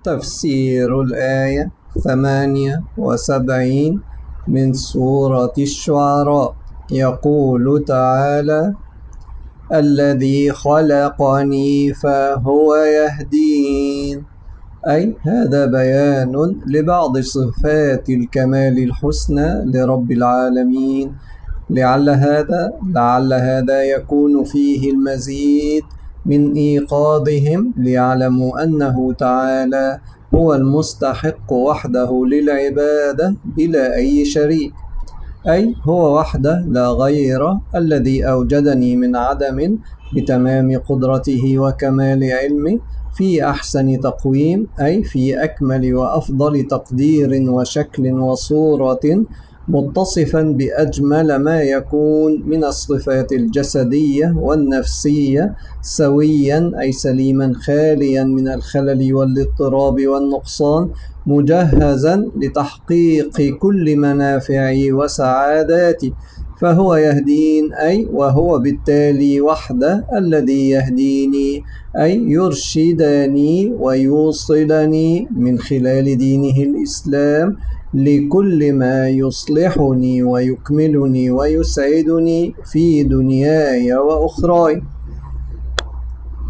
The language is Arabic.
تفسير الآية 78 من سورة الشعراء. يقول تعالى: الذي خلقني فهو يهدين، أي هذا بيان لبعض صفات الكمال الحسنى لرب العالمين. لعل هذا يكون فيه المزيد من إيقاظهم ليعلموا أنه تعالى هو المستحق وحده للعبادة بلا أي شريك، أي هو وحده لا غيره، الذي أوجدني من عدم بتمام قدرته وكمال علمه في أحسن تقويم، أي في أكمل وأفضل تقدير وشكل وصورة، متصفا بأجمل ما يكون من الصفات الجسدية والنفسية، سويا أي سليما خاليا من الخلل والاضطراب والنقصان، مجهزا لتحقيق كل منافعي وسعاداتي. فهو يهدين، أي وهو بالتالي وحده الذي يهديني، أي يرشدني ويوصلني من خلال دينه الإسلام لكل ما يصلحني ويكملني ويسعدني في دنياي وأخراي.